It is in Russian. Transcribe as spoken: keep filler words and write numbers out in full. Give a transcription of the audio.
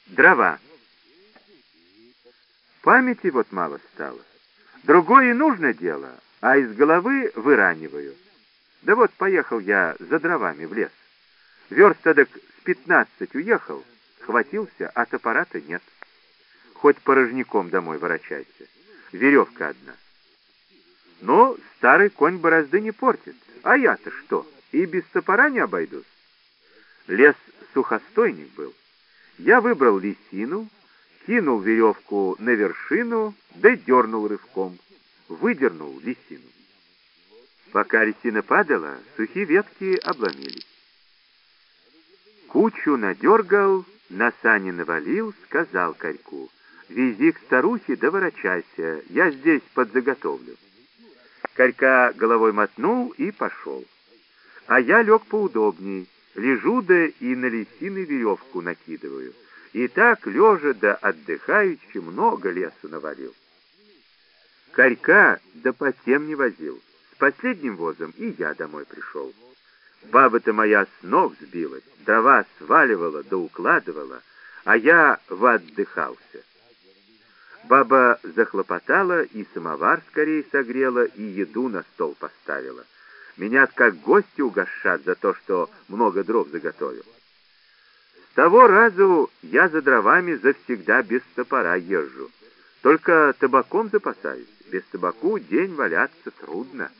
Дрова. Памяти вот мало стало. Другое и нужно дело, а из головы выраниваю. Да вот поехал я за дровами в лес. Верст эдак с пятнадцать уехал, хватился, а топора-то нет. Хоть порожняком домой ворочайся. Веревка одна. Но старый конь борозды не портит. А я-то что, и без топора не обойдусь? Лес сухостойник был. Я выбрал лисину, кинул веревку на вершину, да дернул рывком. Выдернул лисину. Пока лисина падала, сухие ветки обломились. Кучу надергал, на сани навалил, сказал Карьку: «Вези к старухе, да ворочайся, я здесь подзаготовлю». Карька головой мотнул и пошел. А я лег поудобней, лежу да и на лисины веревку накидываю. И так, лежа да отдыхаючи, много лесу навалил. Карька да по тем не возил. С последним возом и я домой пришел. Баба-то моя с ног сбилась, дрова сваливала да укладывала, а я воотдыхался. Баба захлопотала и самовар скорее согрела, и еду на стол поставила. Меня как гости угощат за то, что много дров заготовил. С того разу я за дровами завсегда без топора езжу. Только табаком запасаюсь. Без табаку день валяться трудно.